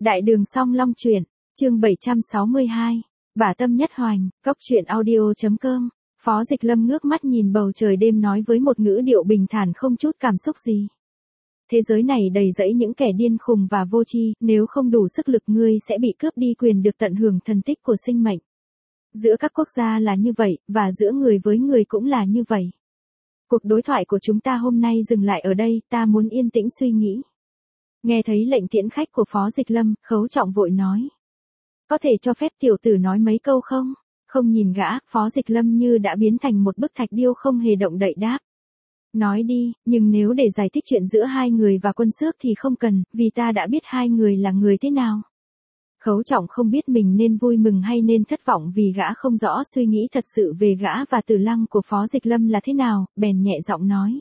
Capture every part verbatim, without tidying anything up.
Đại đường Song Long truyện, chương bảy trăm sáu mươi hai, Bả Tâm Nhất Hoành, cốc truyện audio.com. Phó Dịch Lâm ngước mắt nhìn bầu trời đêm nói với một ngữ điệu bình thản không chút cảm xúc gì. Thế giới này đầy rẫy những kẻ điên khùng và vô tri, nếu không đủ sức lực ngươi sẽ bị cướp đi quyền được tận hưởng thần tích của sinh mệnh. Giữa các quốc gia là như vậy, và giữa người với người cũng là như vậy. Cuộc đối thoại của chúng ta hôm nay dừng lại ở đây, ta muốn yên tĩnh suy nghĩ. Nghe thấy lệnh tiễn khách của Phó Dịch Lâm, Khấu Trọng vội nói. Có thể cho phép tiểu tử nói mấy câu không? Không nhìn gã, Phó Dịch Lâm như đã biến thành một bức thạch điêu không hề động đậy đáp. Nói đi, nhưng nếu để giải thích chuyện giữa hai người và Quân Xước thì không cần, vì ta đã biết hai người là người thế nào. Khấu Trọng không biết mình nên vui mừng hay nên thất vọng vì gã không rõ suy nghĩ thật sự về gã và Tử Lăng của Phó Dịch Lâm là thế nào, bèn nhẹ giọng nói.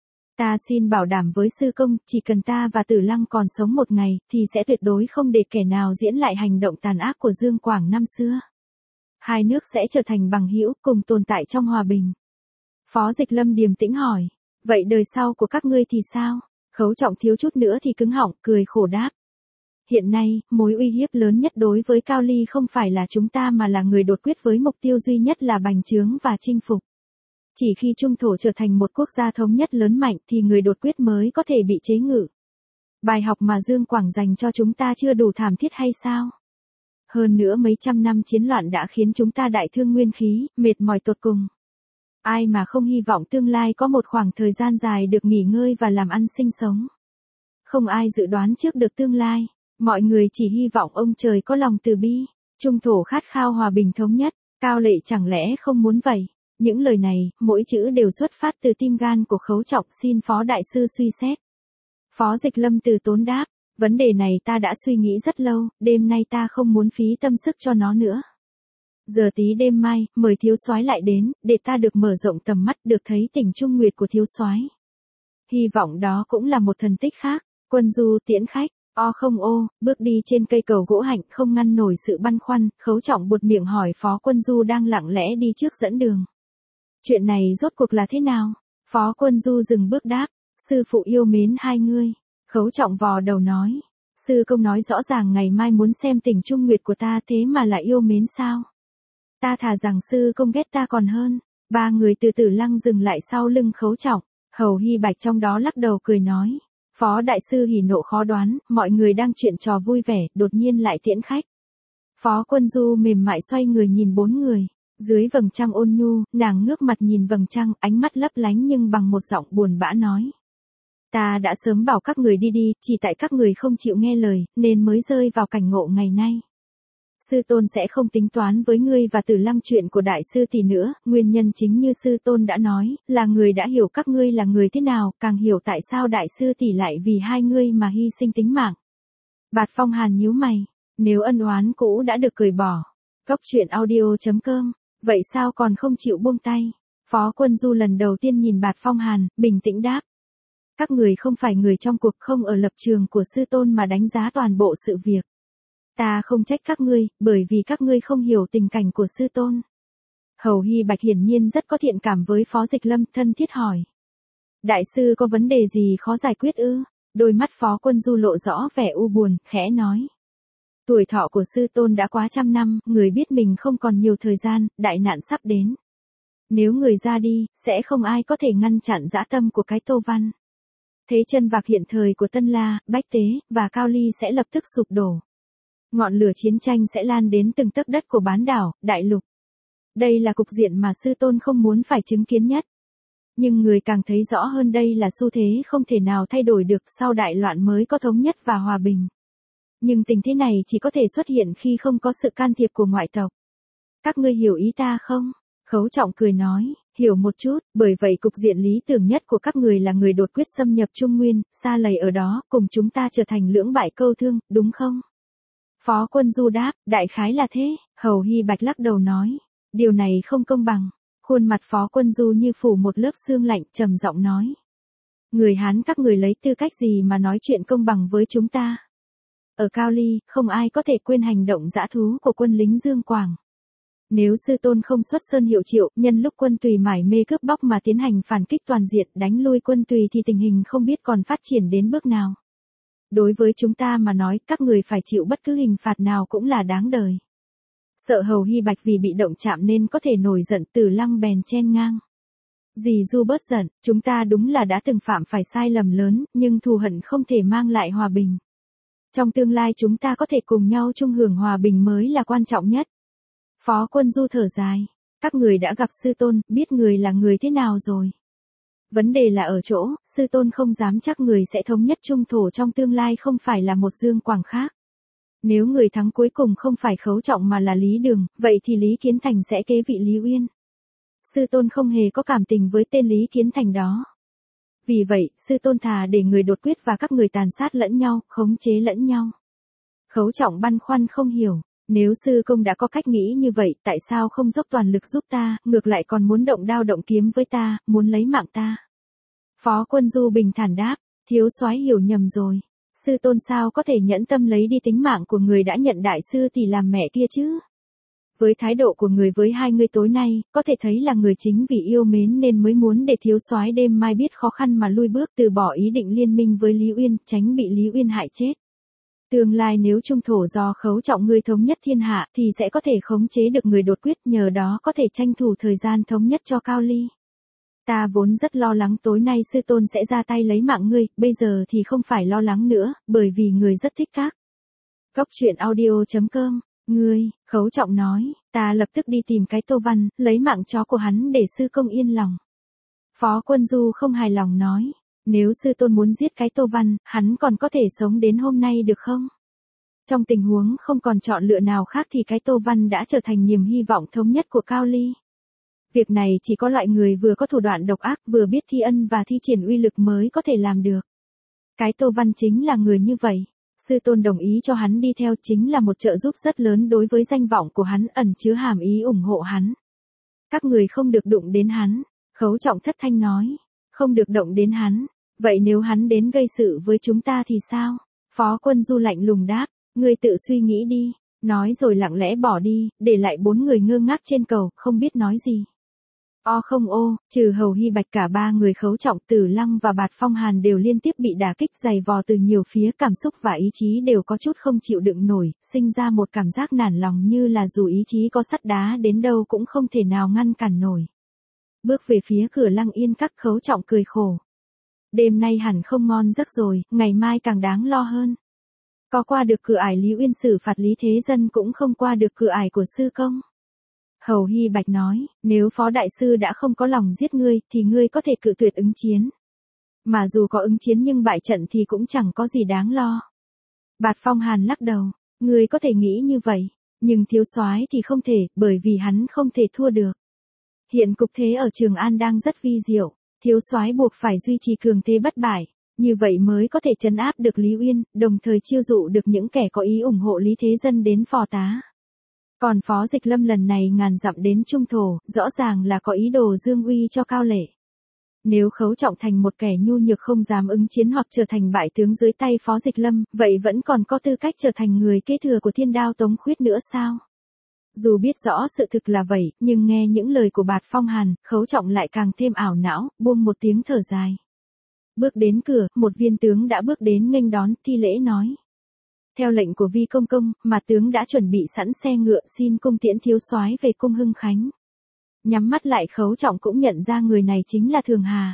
Ta xin bảo đảm với sư công, chỉ cần ta và Tử Lăng còn sống một ngày, thì sẽ tuyệt đối không để kẻ nào diễn lại hành động tàn ác của Dương Quảng năm xưa. Hai nước sẽ trở thành bằng hữu, cùng tồn tại trong hòa bình. Phó Dịch Lâm điềm tĩnh hỏi, vậy đời sau của các ngươi thì sao? Khấu Trọng thiếu chút nữa thì cứng họng, cười khổ đáp. Hiện nay, mối uy hiếp lớn nhất đối với Cao Ly không phải là chúng ta mà là người đột quyết với mục tiêu duy nhất là bành trướng và chinh phục. Chỉ khi Trung Thổ trở thành một quốc gia thống nhất lớn mạnh thì người đột quyết mới có thể bị chế ngự. Bài học mà Dương Quảng dành cho chúng ta chưa đủ thảm thiết hay sao? Hơn nữa mấy trăm năm chiến loạn đã khiến chúng ta đại thương nguyên khí, mệt mỏi tột cùng. Ai mà không hy vọng tương lai có một khoảng thời gian dài được nghỉ ngơi và làm ăn sinh sống. Không ai dự đoán trước được tương lai, mọi người chỉ hy vọng ông trời có lòng từ bi. Trung Thổ khát khao hòa bình thống nhất, Cao Lệ chẳng lẽ không muốn vậy? Những lời này, mỗi chữ đều xuất phát từ tim gan của Khấu Trọng, xin Phó Đại Sư suy xét. Phó Dịch Lâm từ tốn đáp, vấn đề này ta đã suy nghĩ rất lâu, đêm nay ta không muốn phí tâm sức cho nó nữa. Giờ tí đêm mai, mời thiếu soái lại đến, để ta được mở rộng tầm mắt, được thấy tỉnh trung nguyệt của thiếu soái. Hy vọng đó cũng là một thần tích khác. Quân du tiễn khách, o không ô, bước đi trên cây cầu gỗ hạnh không ngăn nổi sự băn khoăn, Khấu Trọng buột miệng hỏi Phó Quân Du đang lặng lẽ đi trước dẫn đường. Chuyện này rốt cuộc là thế nào? Phó Quân Du dừng bước đáp, sư phụ yêu mến hai ngươi. Khấu Trọng vò đầu nói, sư công nói rõ ràng ngày mai muốn xem tình trung nguyệt của ta thế mà lại yêu mến sao? Ta thà rằng sư công ghét ta còn hơn. Ba người từ Tử Lăng dừng lại sau lưng Khấu Trọng, Hầu Hy Bạch trong đó lắc đầu cười nói, Phó Đại Sư hỉ nộ khó đoán, mọi người đang chuyện trò vui vẻ, đột nhiên lại tiễn khách. Phó Quân Du mềm mại xoay người nhìn bốn người. Dưới vầng trăng ôn nhu, nàng ngước mặt nhìn vầng trăng, ánh mắt lấp lánh nhưng bằng một giọng buồn bã nói. Ta đã sớm bảo các người đi đi, chỉ tại các người không chịu nghe lời, nên mới rơi vào cảnh ngộ ngày nay. Sư tôn sẽ không tính toán với ngươi và Tử Lăng chuyện của đại sư tỷ nữa, nguyên nhân chính như sư tôn đã nói, là người đã hiểu các ngươi là người thế nào, càng hiểu tại sao đại sư tỷ lại vì hai ngươi mà hy sinh tính mạng. Bạt Phong Hàn nhíu mày, nếu ân oán cũ đã được cởi bỏ, cốc truyện audio.com. Vậy sao còn không chịu buông tay? Phó Quân Du lần đầu tiên nhìn Bạt Phong Hàn, bình tĩnh đáp. Các người không phải người trong cuộc, không ở lập trường của sư tôn mà đánh giá toàn bộ sự việc. Ta không trách các ngươi, bởi vì các ngươi không hiểu tình cảnh của sư tôn. Hầu Hy Bạch hiển nhiên rất có thiện cảm với Phó Dịch Lâm, thân thiết hỏi. Đại sư có vấn đề gì khó giải quyết ư? Đôi mắt Phó Quân Du lộ rõ vẻ u buồn, khẽ nói. Tuổi thọ của sư tôn đã quá trăm năm, người biết mình không còn nhiều thời gian, đại nạn sắp đến. Nếu người ra đi, sẽ không ai có thể ngăn chặn dã tâm của cái Tô Văn. Thế chân vạc hiện thời của Tân La, Bách Tế, và Cao Ly sẽ lập tức sụp đổ. Ngọn lửa chiến tranh sẽ lan đến từng tấc đất của bán đảo, đại lục. Đây là cục diện mà sư tôn không muốn phải chứng kiến nhất. Nhưng người càng thấy rõ hơn đây là xu thế không thể nào thay đổi được, sau đại loạn mới có thống nhất và hòa bình. Nhưng tình thế này chỉ có thể xuất hiện khi không có sự can thiệp của ngoại tộc. Các ngươi hiểu ý ta không? Khấu Trọng cười nói, hiểu một chút, bởi vậy cục diện lý tưởng nhất của các người là người đột quyết xâm nhập Trung Nguyên, sa lầy ở đó, cùng chúng ta trở thành lưỡng bại câu thương, đúng không? Phó Quân Du đáp, đại khái là thế. Hầu Hy Bạch lắc đầu nói, điều này không công bằng. Khuôn mặt Phó Quân Du như phủ một lớp sương lạnh, trầm giọng nói. Người Hán các người lấy tư cách gì mà nói chuyện công bằng với chúng ta? Ở Cao Ly, không ai có thể quên hành động dã thú của quân lính Dương Quảng. Nếu sư tôn không xuất sơn hiệu triệu, nhân lúc quân Tùy mải mê cướp bóc mà tiến hành phản kích toàn diện, đánh lui quân Tùy thì tình hình không biết còn phát triển đến bước nào. Đối với chúng ta mà nói, các người phải chịu bất cứ hình phạt nào cũng là đáng đời. Sợ Hầu Hy Bạch vì bị động chạm nên có thể nổi giận, Tử Lăng bèn chen ngang. Dì Du bớt giận, chúng ta đúng là đã từng phạm phải sai lầm lớn, nhưng thù hận không thể mang lại hòa bình. Trong tương lai chúng ta có thể cùng nhau chung hưởng hòa bình mới là quan trọng nhất. Phó Quân Du thở dài, các người đã gặp sư tôn, biết người là người thế nào rồi. Vấn đề là ở chỗ, sư tôn không dám chắc người sẽ thống nhất trung thổ trong tương lai không phải là một Dương Quảng khác. Nếu người thắng cuối cùng không phải Khấu Trọng mà là Lý Đường, vậy thì Lý Kiến Thành sẽ kế vị Lý Uyên. Sư tôn không hề có cảm tình với tên Lý Kiến Thành đó. Vì vậy, sư tôn thà để người đột quyết và các người tàn sát lẫn nhau, khống chế lẫn nhau. Khấu Trọng băn khoăn không hiểu, nếu sư công đã có cách nghĩ như vậy, tại sao không dốc toàn lực giúp ta, ngược lại còn muốn động đao động kiếm với ta, muốn lấy mạng ta. Phó Quân Du bình thản đáp, thiếu soái hiểu nhầm rồi. Sư tôn sao có thể nhẫn tâm lấy đi tính mạng của người đã nhận đại sư tỷ làm mẹ kia chứ? Với thái độ của người với hai người tối nay, có thể thấy là người chính vì yêu mến nên mới muốn để thiếu soái đêm mai biết khó khăn mà lui bước, từ bỏ ý định liên minh với Lý Uyên, tránh bị Lý Uyên hại chết. Tương lai nếu trung thổ do Khấu Trọng ngươi thống nhất thiên hạ thì sẽ có thể khống chế được người đột quyết, nhờ đó có thể tranh thủ thời gian thống nhất cho Cao Ly. Ta vốn rất lo lắng tối nay sư tôn sẽ ra tay lấy mạng ngươi, bây giờ thì không phải lo lắng nữa, bởi vì người rất thích các. Cốc truyện audio chấm com. Ngươi, Khấu Trọng nói, ta lập tức đi tìm cái Tô Văn, lấy mạng chó của hắn để sư công yên lòng. Phó Quân Du không hài lòng nói, nếu sư tôn muốn giết cái Tô Văn, hắn còn có thể sống đến hôm nay được không? Trong tình huống không còn chọn lựa nào khác thì cái Tô Văn đã trở thành niềm hy vọng thống nhất của Cao Ly. Việc này chỉ có loại người vừa có thủ đoạn độc ác, vừa biết thi ân và thi triển uy lực mới có thể làm được. Cái Tô Văn chính là người như vậy. Sư tôn đồng ý cho hắn đi theo chính là một trợ giúp rất lớn đối với danh vọng của hắn, ẩn chứa hàm ý ủng hộ hắn. Các người không được đụng đến hắn. Khấu Trọng thất thanh nói. Không được động đến hắn. Vậy nếu hắn đến gây sự với chúng ta thì sao? Phó Quân Du lạnh lùng đáp. Ngươi tự suy nghĩ đi. Nói rồi lặng lẽ bỏ đi, để lại bốn người ngơ ngác trên cầu, không biết nói gì. O không ô, trừ Hầu Hy Bạch cả ba người Khấu Trọng, Tử Lăng và Bạt Phong Hàn đều liên tiếp bị đả kích dày vò từ nhiều phía, cảm xúc và ý chí đều có chút không chịu đựng nổi, sinh ra một cảm giác nản lòng như là dù ý chí có sắt đá đến đâu cũng không thể nào ngăn cản nổi. Bước về phía cửa Lăng Yên Các, Khấu Trọng cười khổ. Đêm nay hẳn không ngon giấc rồi, ngày mai càng đáng lo hơn. Có qua được cửa ải Lý Uyên xử phạt Lý Thế Dân cũng không qua được cửa ải của sư công. Hầu Hy Bạch nói, nếu Phó Đại Sư đã không có lòng giết ngươi, thì ngươi có thể cự tuyệt ứng chiến. Mà dù có ứng chiến nhưng bại trận thì cũng chẳng có gì đáng lo. Bạt Phong Hàn lắc đầu, ngươi có thể nghĩ như vậy, nhưng thiếu soái thì không thể, bởi vì hắn không thể thua được. Hiện cục thế ở Trường An đang rất vi diệu, thiếu soái buộc phải duy trì cường thế bất bại, như vậy mới có thể trấn áp được Lý Uyên, đồng thời chiêu dụ được những kẻ có ý ủng hộ Lý Thế Dân đến phò tá. Còn Phó Dịch Lâm lần này ngàn dặm đến trung thổ, rõ ràng là có ý đồ dương uy cho Cao Lệ. Nếu Khấu Trọng thành một kẻ nhu nhược không dám ứng chiến hoặc trở thành bại tướng dưới tay Phó Dịch Lâm, vậy vẫn còn có tư cách trở thành người kế thừa của Thiên Đao Tống Khuyết nữa sao? Dù biết rõ sự thực là vậy, nhưng nghe những lời của Bạt Phong Hàn, Khấu Trọng lại càng thêm ảo não, buông một tiếng thở dài. Bước đến cửa, một viên tướng đã bước đến nghênh đón, thi lễ nói. Theo lệnh của Vi Công Công, mà tướng đã chuẩn bị sẵn xe ngựa, xin cung tiễn thiếu soái về cung Hưng Khánh. Nhắm mắt lại, Khấu Trọng cũng nhận ra người này chính là Thường Hà.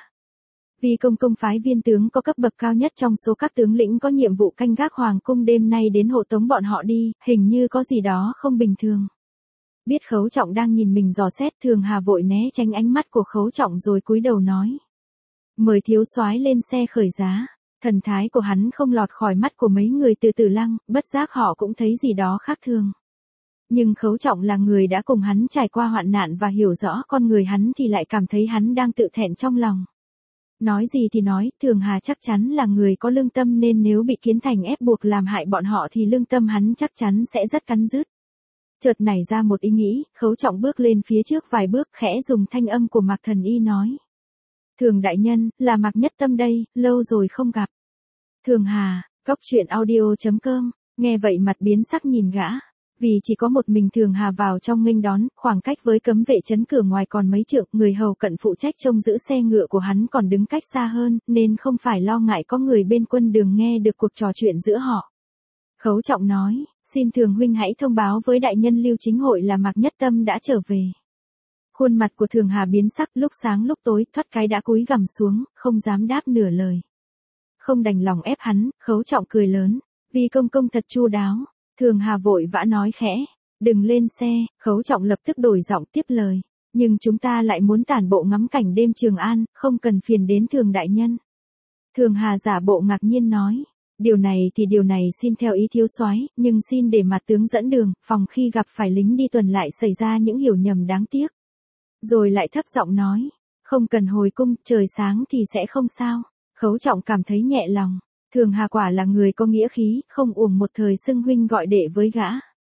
Vi Công Công phái viên tướng có cấp bậc cao nhất trong số các tướng lĩnh có nhiệm vụ canh gác hoàng cung đêm nay đến hộ tống bọn họ đi, hình như có gì đó không bình thường. Biết Khấu Trọng đang nhìn mình dò xét, Thường Hà vội né tránh ánh mắt của Khấu Trọng rồi cúi đầu nói. Mời thiếu soái lên xe khởi giá. Thần thái của hắn không lọt khỏi mắt của mấy người từ Tử Lăng, bất giác họ cũng thấy gì đó khác thường. Nhưng Khấu Trọng là người đã cùng hắn trải qua hoạn nạn và hiểu rõ con người hắn thì lại cảm thấy hắn đang tự thẹn trong lòng. Nói gì thì nói, Thường Hà chắc chắn là người có lương tâm nên nếu bị Kiến Thành ép buộc làm hại bọn họ thì lương tâm hắn chắc chắn sẽ rất cắn rứt. Chợt nảy ra một ý nghĩ, Khấu Trọng bước lên phía trước vài bước, khẽ dùng thanh âm của Mạc Thần Y nói. Thường đại nhân, là Mạc Nhất Tâm đây, lâu rồi không gặp. Thường Hà, Cốc truyện audio chấm com, nghe vậy mặt biến sắc nhìn gã. Vì chỉ có một mình Thường Hà vào trong nghênh đón, khoảng cách với cấm vệ trấn cửa ngoài còn mấy trượng, người hầu cận phụ trách trông giữ xe ngựa của hắn còn đứng cách xa hơn, nên không phải lo ngại có người bên quân đường nghe được cuộc trò chuyện giữa họ. Khấu Trọng nói, xin Thường huynh hãy thông báo với đại nhân Lưu Chính Hội là Mạc Nhất Tâm đã trở về. Khuôn mặt của Thường Hà biến sắc, lúc sáng lúc tối, thoát cái đã cúi gằm xuống, không dám đáp nửa lời. Không đành lòng ép hắn, Khấu Trọng cười lớn, vì công công thật chu đáo. Thường Hà vội vã nói khẽ, đừng lên xe. Khấu Trọng lập tức đổi giọng tiếp lời, nhưng chúng ta lại muốn tản bộ ngắm cảnh đêm Trường An, không cần phiền đến Thường đại nhân. Thường Hà giả bộ ngạc nhiên nói, điều này thì điều này xin theo ý thiếu soái, nhưng xin để mặt tướng dẫn đường, phòng khi gặp phải lính đi tuần lại xảy ra những hiểu nhầm đáng tiếc. Rồi lại thấp giọng nói, không cần hồi cung, trời sáng thì sẽ không sao. Khấu Trọng cảm thấy nhẹ lòng. Thường Hà quả là người có nghĩa khí, không uổng một thời xưng huynh gọi đệ với gã.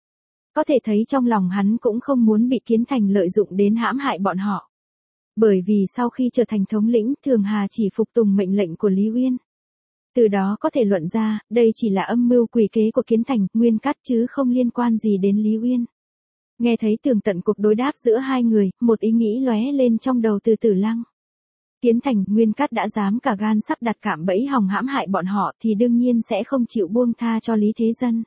Có thể thấy trong lòng hắn cũng không muốn bị Kiến Thành lợi dụng đến hãm hại bọn họ. Bởi vì sau khi trở thành thống lĩnh, Thường Hà chỉ phục tùng mệnh lệnh của Lý Uyên. Từ đó có thể luận ra, đây chỉ là âm mưu quỷ kế của Kiến Thành, Nguyên Cát chứ không liên quan gì đến Lý Uyên. Nghe thấy tường tận cuộc đối đáp giữa hai người, một ý nghĩ lóe lên trong đầu Từ Tử Lăng. Kiến Thành, Nguyên Cát đã dám cả gan sắp đặt cạm bẫy hòng hãm hại bọn họ thì đương nhiên sẽ không chịu buông tha cho Lý Thế Dân.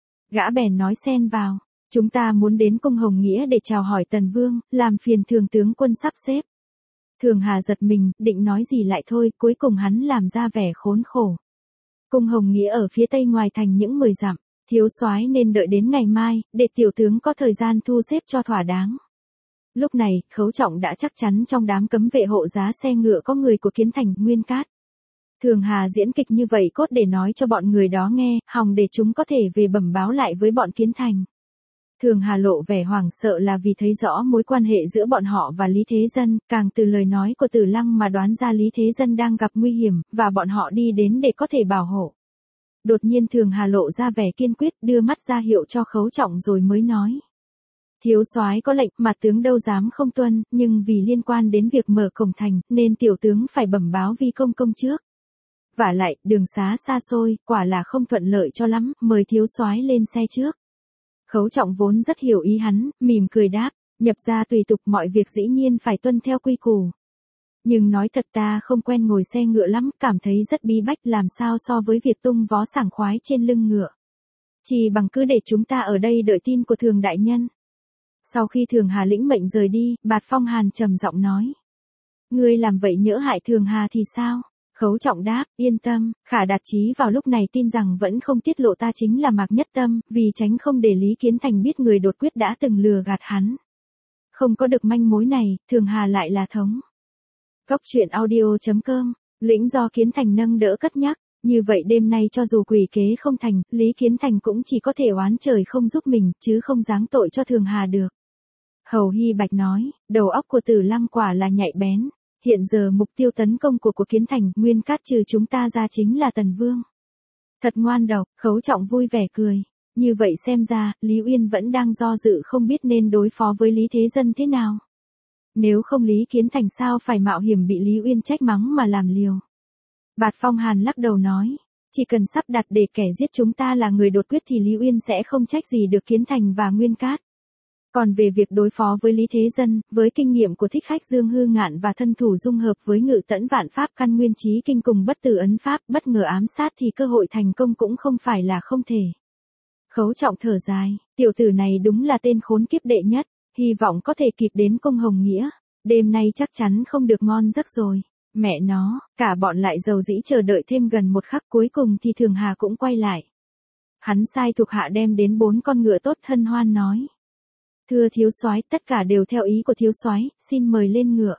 Gã bèn nói xen vào, chúng ta muốn đến cung Hồng Nghĩa để chào hỏi Tần Vương, làm phiền Thường tướng quân sắp xếp. Thường Hà giật mình, định nói gì lại thôi, cuối cùng hắn làm ra vẻ khốn khổ. Cung Hồng Nghĩa ở phía tây ngoài thành những mười dặm, thiếu soái nên đợi đến ngày mai, để tiểu tướng có thời gian thu xếp cho thỏa đáng. Lúc này, Khấu Trọng đã chắc chắn trong đám cấm vệ hộ giá xe ngựa có người của Kiến Thành, Nguyên Cát. Thường Hà diễn kịch như vậy cốt để nói cho bọn người đó nghe, hòng để chúng có thể về bẩm báo lại với bọn Kiến Thành. Thường Hà lộ vẻ hoảng sợ là vì thấy rõ mối quan hệ giữa bọn họ và Lý Thế Dân, càng từ lời nói của Tử Lăng mà đoán ra Lý Thế Dân đang gặp nguy hiểm, và bọn họ đi đến để có thể bảo hộ. Đột nhiên Thường Hà lộ ra vẻ kiên quyết, đưa mắt ra hiệu cho Khấu Trọng rồi mới nói. Thiếu soái có lệnh, mà tướng đâu dám không tuân, nhưng vì liên quan đến việc mở cổng thành, nên tiểu tướng phải bẩm báo Vi công công trước. Vả lại, đường xá xa xôi, quả là không thuận lợi cho lắm, mời thiếu soái lên xe trước. Khấu Trọng vốn rất hiểu ý hắn, mỉm cười đáp, nhập gia tùy tục mọi việc dĩ nhiên phải tuân theo quy củ. Nhưng nói thật ta không quen ngồi xe ngựa lắm, cảm thấy rất bí bách làm sao so với việc tung vó sảng khoái trên lưng ngựa. Chỉ bằng cứ để chúng ta ở đây đợi tin của Thường đại nhân. Sau khi Thường Hà lĩnh mệnh rời đi, Bạt Phong Hàn trầm giọng nói. Ngươi làm vậy nhỡ hại Thường Hà thì sao? Khấu Trọng đáp, yên tâm, Khả Đạt Chí vào lúc này tin rằng vẫn không tiết lộ ta chính là Mạc Nhất Tâm, vì tránh không để Lý Kiến Thành biết người đột quyết đã từng lừa gạt hắn. Không có được manh mối này, Thường Hà lại là thống. Góc truyện audio chấm com, lĩnh do Kiến Thành nâng đỡ cất nhắc, như vậy đêm nay cho dù quỷ kế không thành, Lý Kiến Thành cũng chỉ có thể oán trời không giúp mình, chứ không giáng tội cho Thường Hà được. Hầu Hy Bạch nói, đầu óc của Tử Lăng quả là nhạy bén. Hiện giờ mục tiêu tấn công của của Kiến Thành, Nguyên Cát trừ chúng ta ra chính là Tần Vương. Thật ngoan độc, Khấu Trọng vui vẻ cười. Như vậy xem ra, Lý Uyên vẫn đang do dự không biết nên đối phó với Lý Thế Dân thế nào. Nếu không Lý Kiến Thành sao phải mạo hiểm bị Lý Uyên trách mắng mà làm liều. Bạt Phong Hàn lắc đầu nói, chỉ cần sắp đặt để kẻ giết chúng ta là người đột quyết thì Lý Uyên sẽ không trách gì được Kiến Thành và Nguyên Cát. Còn về việc đối phó với Lý Thế Dân, với kinh nghiệm của Thích Khách Dương Hư Ngạn và thân thủ dung hợp với Ngự Tẫn Vạn Pháp Căn Nguyên Chí Kinh cùng bất tử ấn pháp, bất ngờ ám sát thì cơ hội thành công cũng không phải là không thể. Khấu Trọng thở dài, tiểu tử này đúng là tên khốn kiếp đệ nhất, hy vọng có thể kịp đến cung Hồng Nghĩa, đêm nay chắc chắn không được ngon giấc rồi. Mẹ nó, cả bọn lại dầu dĩ chờ đợi thêm gần một khắc, cuối cùng thì Thường Hà cũng quay lại. Hắn sai thuộc hạ đem đến bốn con ngựa tốt, hân hoan nói. Thưa thiếu soái, tất cả đều theo ý của thiếu soái, xin mời lên ngựa.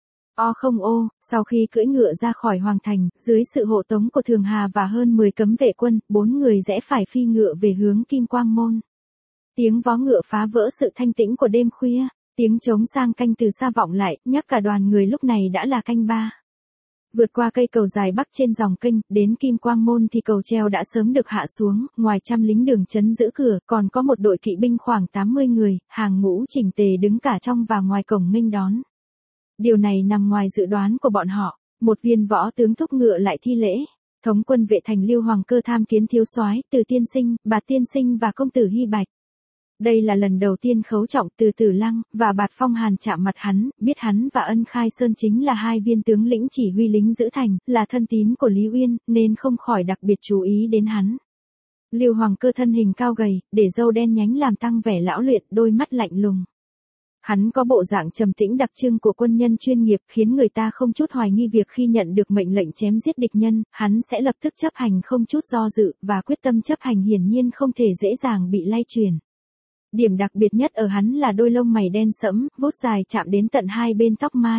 O không ô, sau khi cưỡi ngựa ra khỏi hoàng thành, dưới sự hộ tống của Thường Hà và hơn mười cấm vệ quân, bốn người rẽ phải phi ngựa về hướng Kim Quang Môn. Tiếng vó ngựa phá vỡ sự thanh tĩnh của đêm khuya, tiếng trống sang canh từ xa vọng lại, nhắc cả đoàn người lúc này đã là canh ba. Vượt qua cây cầu dài bắc trên dòng kênh, đến Kim Quang Môn thì cầu treo đã sớm được hạ xuống, ngoài trăm lính đường trấn giữ cửa, còn có một đội kỵ binh khoảng tám mươi người, hàng ngũ chỉnh tề đứng cả trong và ngoài cổng nghênh đón. Điều này nằm ngoài dự đoán của bọn họ, một viên võ tướng thúc ngựa lại thi lễ. Thống quân vệ thành Lưu Hoàng Cơ tham kiến thiếu soái, Từ tiên sinh, Bạt tiên sinh và công tử Hy Bạch. Đây là lần đầu tiên Khấu Trọng từ Tử Lăng và Bạt Phong Hàn chạm mặt hắn, biết hắn và Ân Khai Sơn chính là hai viên tướng lĩnh chỉ huy lính giữ thành, là thân tín của Lý Uyên, nên không khỏi đặc biệt chú ý đến hắn. Lưu Hoàng Cơ thân hình cao gầy, để râu đen nhánh làm tăng vẻ lão luyện, đôi mắt lạnh lùng. Hắn có bộ dạng trầm tĩnh đặc trưng của quân nhân chuyên nghiệp, khiến người ta không chút hoài nghi việc khi nhận được mệnh lệnh chém giết địch nhân, hắn sẽ lập tức chấp hành không chút do dự, và quyết tâm chấp hành hiển nhiên không thể dễ dàng bị lay truyền. Điểm đặc biệt nhất ở hắn là đôi lông mày đen sẫm, vuốt dài chạm đến tận hai bên tóc mai.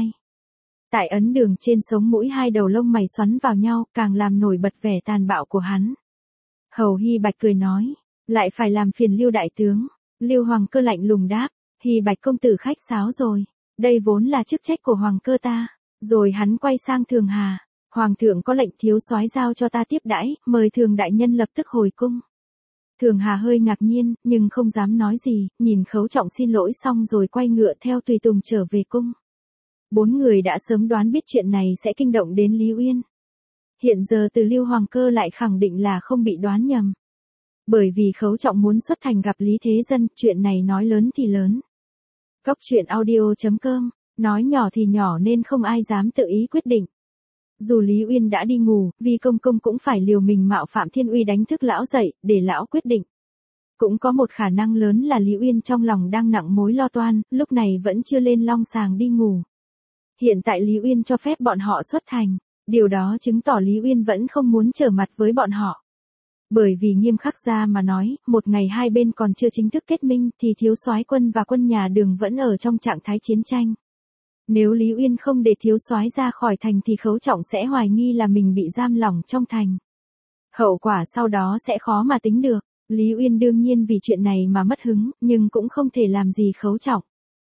Tại ấn đường trên sống mũi hai đầu lông mày xoắn vào nhau, càng làm nổi bật vẻ tàn bạo của hắn. Hầu Hy Bạch cười nói, lại phải làm phiền Lưu đại tướng. Lưu Hoàng Cơ lạnh lùng đáp, Hy Bạch công tử khách sáo rồi, đây vốn là chức trách của Hoàng Cơ ta. Rồi hắn quay sang Thường Hà, Hoàng thượng có lệnh thiếu soái giao cho ta tiếp đãi, mời Thường đại nhân lập tức hồi cung. Thường Hà hơi ngạc nhiên, nhưng không dám nói gì, nhìn Khấu Trọng xin lỗi xong rồi quay ngựa theo tùy tùng trở về cung. Bốn người đã sớm đoán biết chuyện này sẽ kinh động đến Lý Uyên. Hiện giờ từ Lưu Hoàng Cơ lại khẳng định là không bị đoán nhầm. Bởi vì Khấu Trọng muốn xuất thành gặp Lý Thế Dân, chuyện này nói lớn thì lớn. Cốc truyện audio chấm com, nói nhỏ thì nhỏ nên không ai dám tự ý quyết định. Dù Lý Uyên đã đi ngủ, Vi Công Công cũng phải liều mình mạo phạm thiên uy đánh thức lão dậy, để lão quyết định. Cũng có một khả năng lớn là Lý Uyên trong lòng đang nặng mối lo toan, lúc này vẫn chưa lên long sàng đi ngủ. Hiện tại Lý Uyên cho phép bọn họ xuất thành, điều đó chứng tỏ Lý Uyên vẫn không muốn trở mặt với bọn họ. Bởi vì nghiêm khắc ra mà nói, một ngày hai bên còn chưa chính thức kết minh thì thiếu soái quân và quân nhà Đường vẫn ở trong trạng thái chiến tranh. Nếu Lý Uyên không để thiếu soái ra khỏi thành thì Khấu Trọng sẽ hoài nghi là mình bị giam lỏng trong thành. Hậu quả sau đó sẽ khó mà tính được. Lý Uyên đương nhiên vì chuyện này mà mất hứng, nhưng cũng không thể làm gì Khấu Trọng.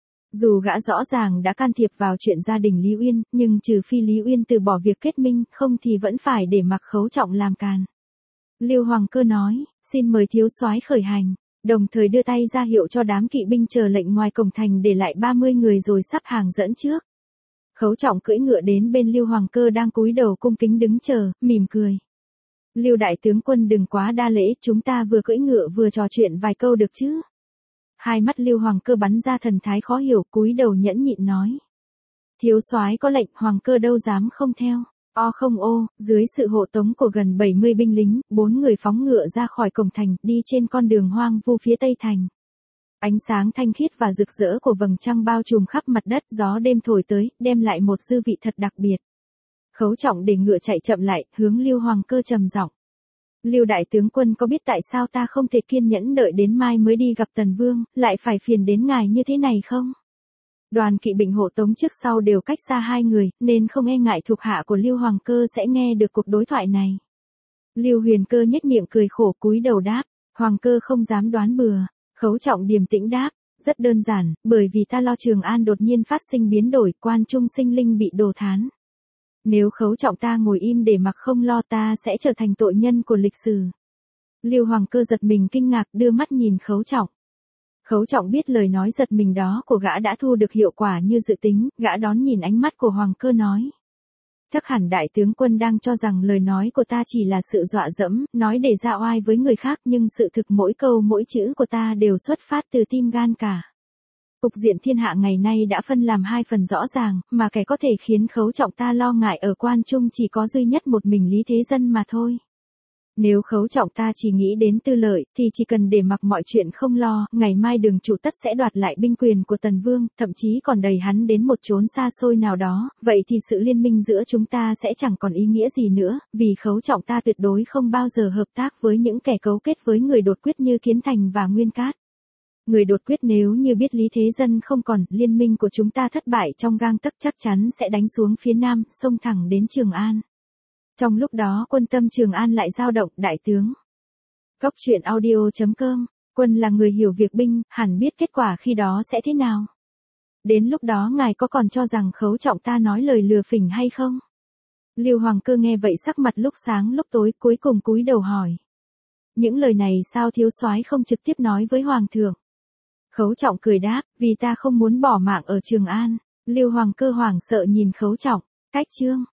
Dù gã rõ ràng đã can thiệp vào chuyện gia đình Lý Uyên, nhưng trừ phi Lý Uyên từ bỏ việc kết minh, không thì vẫn phải để mặc Khấu Trọng làm càn. Lưu Hoàng Cơ nói, xin mời thiếu soái khởi hành, đồng thời đưa tay ra hiệu cho đám kỵ binh chờ lệnh ngoài cổng thành để lại ba mươi người rồi sắp hàng dẫn trước. Khấu Trọng cưỡi ngựa đến bên Lưu Hoàng Cơ đang cúi đầu cung kính đứng chờ, mỉm cười. Lưu đại tướng quân đừng quá đa lễ, chúng ta vừa cưỡi ngựa vừa trò chuyện vài câu được chứ. Hai mắt Lưu Hoàng Cơ bắn ra thần thái khó hiểu, cúi đầu nhẫn nhịn nói. Thiếu soái có lệnh, Hoàng Cơ đâu dám không theo. O không ô, dưới sự hộ tống của gần bảy mươi binh lính, bốn người phóng ngựa ra khỏi cổng thành, đi trên con đường hoang vu phía tây thành. Ánh sáng thanh khiết và rực rỡ của vầng trăng bao trùm khắp mặt đất, gió đêm thổi tới, đem lại một dư vị thật đặc biệt. Khấu Trọng để ngựa chạy chậm lại, hướng Lưu Hoàng Cơ trầm giọng. Lưu đại tướng quân có biết tại sao ta không thể kiên nhẫn đợi đến mai mới đi gặp Tần Vương, lại phải phiền đến ngài như thế này không? Đoàn kỵ binh hộ tống trước sau đều cách xa hai người, nên không e ngại thuộc hạ của Lưu Hoàng Cơ sẽ nghe được cuộc đối thoại này. Lưu Huyền Cơ nhếch miệng cười khổ cúi đầu đáp, Hoàng Cơ không dám đoán bừa. Khấu Trọng điềm tĩnh đáp, rất đơn giản, bởi vì ta lo Trường An đột nhiên phát sinh biến đổi, quan trung sinh linh bị đồ thán. Nếu Khấu Trọng ta ngồi im để mặc không lo ta sẽ trở thành tội nhân của lịch sử. Lưu Hoàng Cơ giật mình kinh ngạc đưa mắt nhìn Khấu Trọng. Khấu Trọng biết lời nói giật mình đó của gã đã thu được hiệu quả như dự tính, gã đón nhìn ánh mắt của Hoàng Cơ nói. Chắc hẳn đại tướng quân đang cho rằng lời nói của ta chỉ là sự dọa dẫm, nói để ra oai với người khác, nhưng sự thực mỗi câu mỗi chữ của ta đều xuất phát từ tim gan cả. Cục diện thiên hạ ngày nay đã phân làm hai phần rõ ràng, mà kẻ có thể khiến Khấu Trọng ta lo ngại ở quan trung chỉ có duy nhất một mình Lý Thế Dân mà thôi. Nếu Khấu Trọng ta chỉ nghĩ đến tư lợi, thì chỉ cần để mặc mọi chuyện không lo, ngày mai Đường chủ tất sẽ đoạt lại binh quyền của Tần Vương, thậm chí còn đẩy hắn đến một chốn xa xôi nào đó, vậy thì sự liên minh giữa chúng ta sẽ chẳng còn ý nghĩa gì nữa, vì Khấu Trọng ta tuyệt đối không bao giờ hợp tác với những kẻ cấu kết với người đột quyết như Kiến Thành và Nguyên Cát. Người đột quyết nếu như biết Lý Thế Dân không còn, liên minh của chúng ta thất bại trong gang tấc chắc chắn sẽ đánh xuống phía nam, xông thẳng đến Trường An. Trong lúc đó quân tâm Trường An lại dao động, đại tướng. Cốc truyện audio chấm com, quân là người hiểu việc binh, hẳn biết kết quả khi đó sẽ thế nào. Đến lúc đó ngài có còn cho rằng Khấu Trọng ta nói lời lừa phỉnh hay không? Lưu Hoàng Cơ nghe vậy sắc mặt lúc sáng lúc tối, cuối cùng cúi đầu hỏi. Những lời này sao thiếu soái không trực tiếp nói với Hoàng thượng? Khấu Trọng cười đáp, vì ta không muốn bỏ mạng ở Trường An. Lưu Hoàng Cơ hoảng sợ nhìn Khấu Trọng, cách chương.